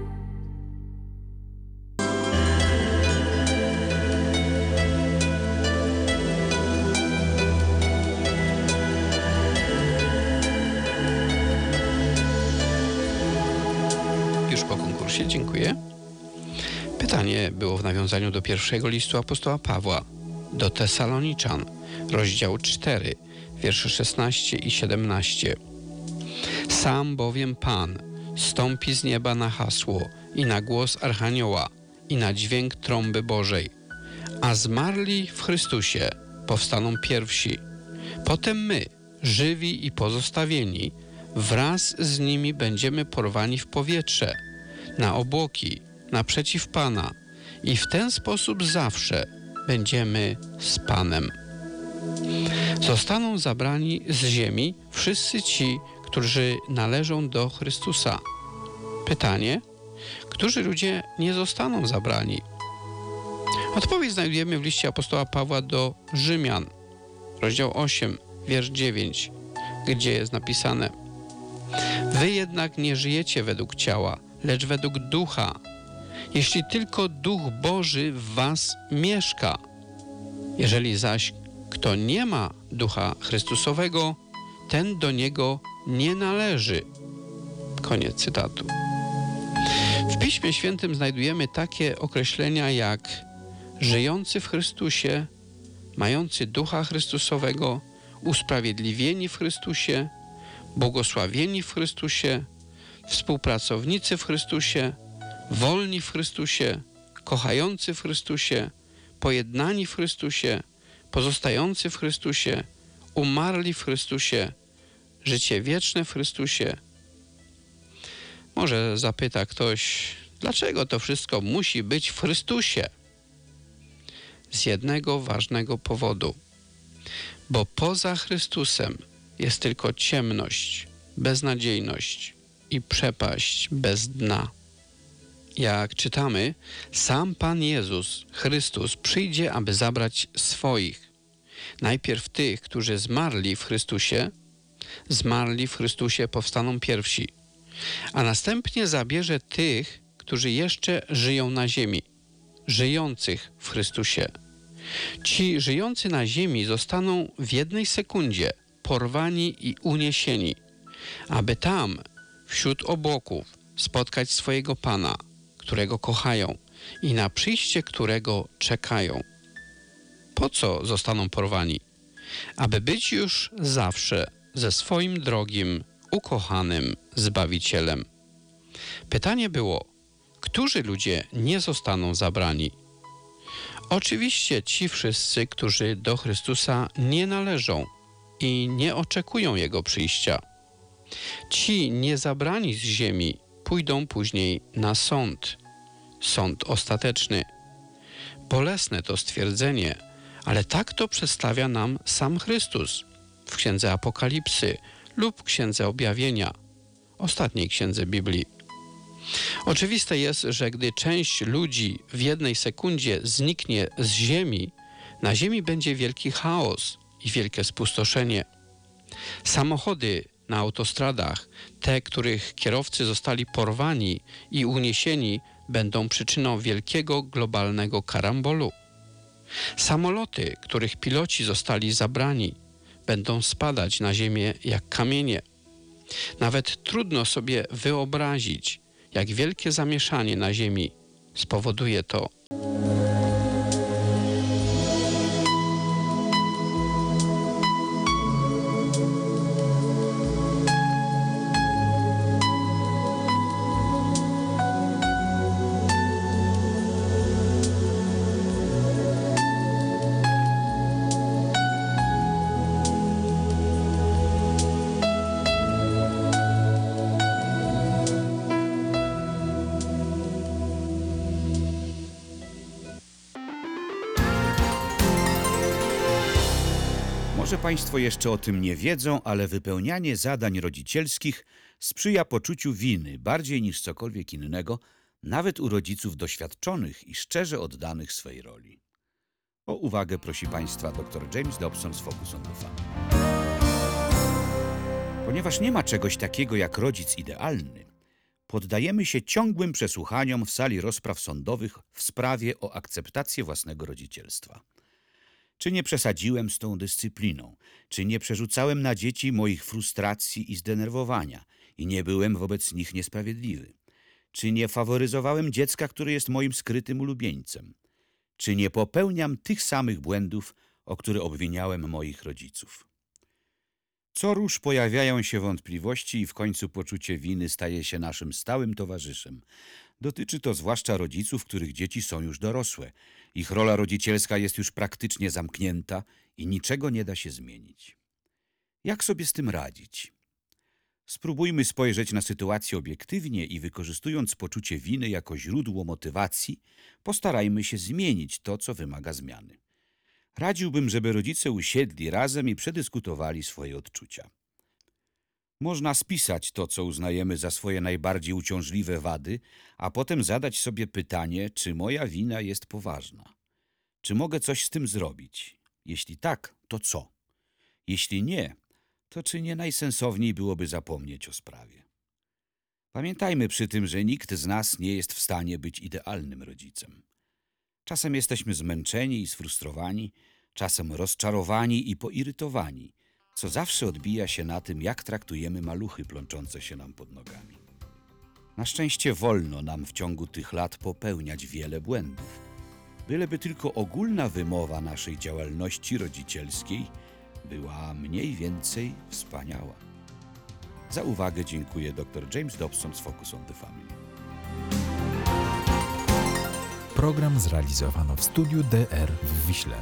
Już po konkursie, dziękuję. Pytanie było w nawiązaniu do pierwszego listu apostoła Pawła do Tesaloniczan, rozdział cztery, wiersze szesnaście i siedemnaście. Sam bowiem Pan stąpi z nieba na hasło i na głos Archanioła i na dźwięk trąby Bożej, a zmarli w Chrystusie powstaną pierwsi. Potem my, żywi i pozostawieni, wraz z nimi będziemy porwani w powietrze, na obłoki, naprzeciw Pana i w ten sposób zawsze będziemy z Panem. Zostaną zabrani z ziemi wszyscy ci, którzy należą do Chrystusa. Pytanie, którzy ludzie nie zostaną zabrani? Odpowiedź znajdujemy w liście apostoła Pawła do Rzymian, rozdział osiem, wiersz dziewięć, gdzie jest napisane: Wy jednak nie żyjecie według ciała, lecz według ducha, jeśli tylko Duch Boży w was mieszka. Jeżeli zaś kto nie ma Ducha Chrystusowego, ten do Niego nie należy. Koniec cytatu. W Piśmie Świętym znajdujemy takie określenia jak żyjący w Chrystusie, mający Ducha Chrystusowego, usprawiedliwieni w Chrystusie, błogosławieni w Chrystusie, współpracownicy w Chrystusie, wolni w Chrystusie, kochający w Chrystusie, pojednani w Chrystusie, pozostający w Chrystusie, umarli w Chrystusie, życie wieczne w Chrystusie. Może zapyta ktoś, dlaczego to wszystko musi być w Chrystusie? Z jednego ważnego powodu. Bo poza Chrystusem jest tylko ciemność, beznadziejność i przepaść bez dna. Jak czytamy, sam Pan Jezus, Chrystus, przyjdzie, aby zabrać swoich. Najpierw tych, którzy zmarli w Chrystusie, zmarli w Chrystusie powstaną pierwsi, a następnie zabierze tych, którzy jeszcze żyją na ziemi, żyjących w Chrystusie. Ci żyjący na ziemi zostaną w jednej sekundzie porwani i uniesieni, aby tam, wśród obłoków, spotkać swojego Pana, którego kochają i na przyjście którego czekają. Po co zostaną porwani? Aby być już zawsze ze swoim drogim, ukochanym Zbawicielem. Pytanie było, którzy ludzie nie zostaną zabrani? Oczywiście ci wszyscy, którzy do Chrystusa nie należą i nie oczekują Jego przyjścia. Ci niezabrani z ziemi pójdą później na sąd, sąd ostateczny. Bolesne to stwierdzenie, ale tak to przedstawia nam sam Chrystus w Księdze Apokalipsy lub Księdze Objawienia, ostatniej księdze Biblii. Oczywiste jest, że gdy część ludzi w jednej sekundzie zniknie z ziemi, na ziemi będzie wielki chaos i wielkie spustoszenie. Samochody na autostradach, te, których kierowcy zostali porwani i uniesieni, będą przyczyną wielkiego globalnego karambolu. Samoloty, których piloci zostali zabrani, będą spadać na ziemię jak kamienie. Nawet trudno sobie wyobrazić, jak wielkie zamieszanie na ziemi spowoduje to. Może Państwo jeszcze o tym nie wiedzą, ale wypełnianie zadań rodzicielskich sprzyja poczuciu winy bardziej niż cokolwiek innego, nawet u rodziców doświadczonych i szczerze oddanych swej roli. O uwagę prosi Państwa dr James Dobson z Focus on the Family. Ponieważ nie ma czegoś takiego jak rodzic idealny, poddajemy się ciągłym przesłuchaniom w sali rozpraw sądowych w sprawie o akceptację własnego rodzicielstwa. Czy nie przesadziłem z tą dyscypliną? Czy nie przerzucałem na dzieci moich frustracji i zdenerwowania i nie byłem wobec nich niesprawiedliwy? Czy nie faworyzowałem dziecka, które jest moim skrytym ulubieńcem? Czy nie popełniam tych samych błędów, o które obwiniałem moich rodziców? Co róż pojawiają się wątpliwości i w końcu poczucie winy staje się naszym stałym towarzyszem. Dotyczy to zwłaszcza rodziców, których dzieci są już dorosłe. Ich rola rodzicielska jest już praktycznie zamknięta i niczego nie da się zmienić. Jak sobie z tym radzić? Spróbujmy spojrzeć na sytuację obiektywnie i wykorzystując poczucie winy jako źródło motywacji, postarajmy się zmienić to, co wymaga zmiany. Radziłbym, żeby rodzice usiedli razem i przedyskutowali swoje odczucia. Można spisać to, co uznajemy za swoje najbardziej uciążliwe wady, a potem zadać sobie pytanie, czy moja wina jest poważna. Czy mogę coś z tym zrobić? Jeśli tak, to co? Jeśli nie, to czy nie najsensowniej byłoby zapomnieć o sprawie? Pamiętajmy przy tym, że nikt z nas nie jest w stanie być idealnym rodzicem. Czasem jesteśmy zmęczeni i sfrustrowani, czasem rozczarowani i poirytowani, co zawsze odbija się na tym, jak traktujemy maluchy plączące się nam pod nogami. Na szczęście wolno nam w ciągu tych lat popełniać wiele błędów, byleby tylko ogólna wymowa naszej działalności rodzicielskiej była mniej więcej wspaniała. Za uwagę dziękuję dr James Dobson z Focus on the Family. Program zrealizowano w studiu D R w Wiśle.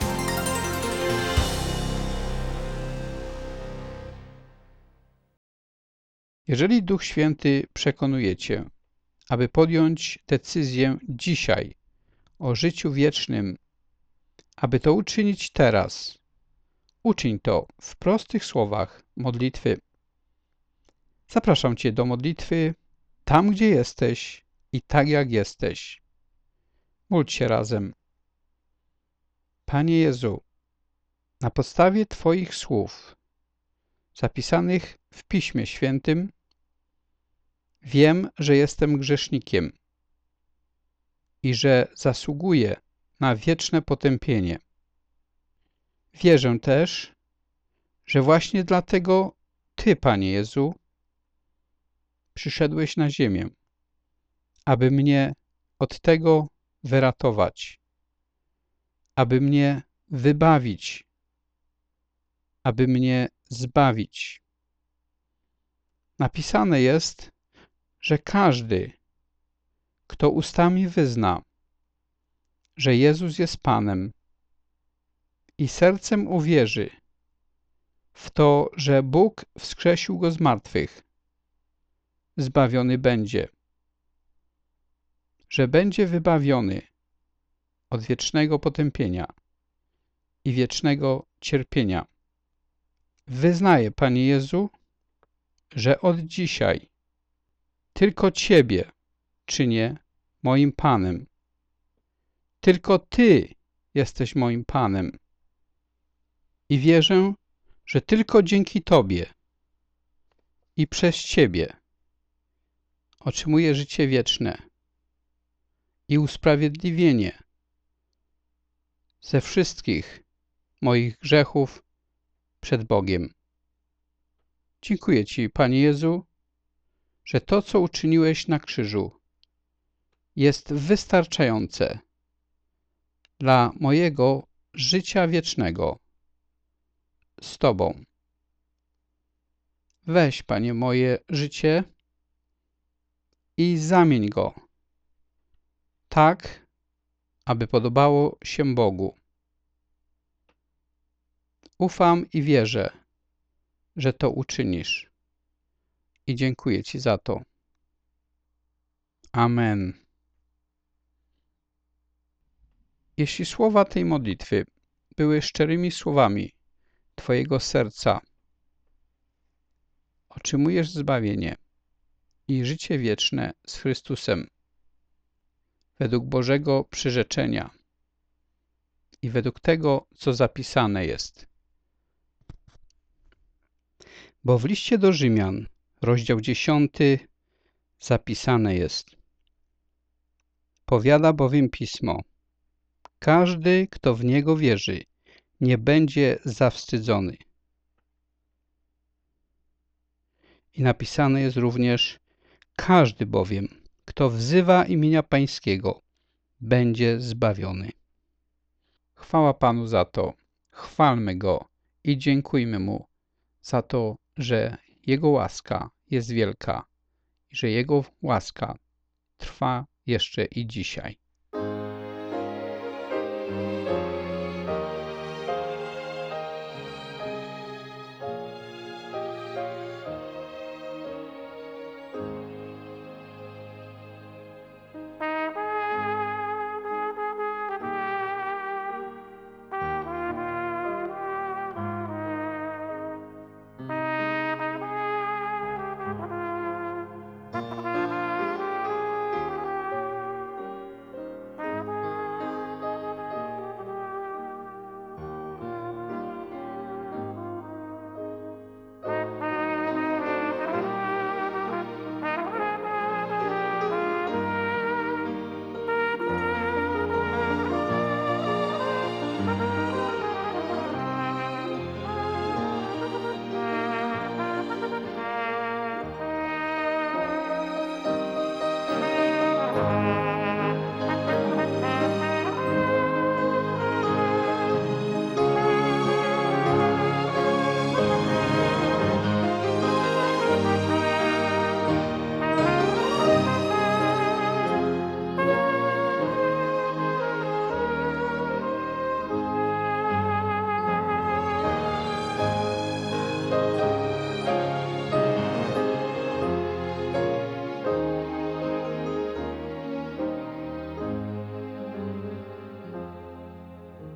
Jeżeli Duch Święty przekonuje Cię, aby podjąć decyzję dzisiaj o życiu wiecznym, aby to uczynić teraz, uczyń to w prostych słowach modlitwy. Zapraszam Cię do modlitwy tam, gdzie jesteś i tak jak jesteś. Módl się razem. Panie Jezu, na podstawie Twoich słów zapisanych w Piśmie Świętym wiem, że jestem grzesznikiem i że zasługuję na wieczne potępienie. Wierzę też, że właśnie dlatego Ty, Panie Jezu, przyszedłeś na ziemię, aby mnie od tego wyratować, aby mnie wybawić, aby mnie zbawić. Napisane jest, że każdy, kto ustami wyzna, że Jezus jest Panem i sercem uwierzy w to, że Bóg wskrzesił Go z martwych, zbawiony będzie, że będzie wybawiony od wiecznego potępienia i wiecznego cierpienia. Wyznaję, Panie Jezu, że od dzisiaj tylko Ciebie czynię moim Panem. Tylko Ty jesteś moim Panem. I wierzę, że tylko dzięki Tobie i przez Ciebie otrzymuję życie wieczne i usprawiedliwienie ze wszystkich moich grzechów przed Bogiem. Dziękuję Ci, Panie Jezu, że to, co uczyniłeś na krzyżu, jest wystarczające dla mojego życia wiecznego z Tobą. Weź, Panie, moje życie i zamień go tak, aby podobało się Bogu. Ufam i wierzę, że to uczynisz. I dziękuję Ci za to. Amen. Jeśli słowa tej modlitwy były szczerymi słowami Twojego serca, otrzymujesz zbawienie i życie wieczne z Chrystusem według Bożego przyrzeczenia i według tego, co zapisane jest. Bo w liście do Rzymian, rozdział dziesiąty, zapisane jest: powiada bowiem Pismo, każdy, kto w Niego wierzy, nie będzie zawstydzony. I napisane jest również: każdy bowiem, kto wzywa imienia Pańskiego, będzie zbawiony. Chwała Panu za to, chwalmy Go i dziękujmy Mu za to, że Jego łaska jest wielka i że Jego łaska trwa jeszcze i dzisiaj.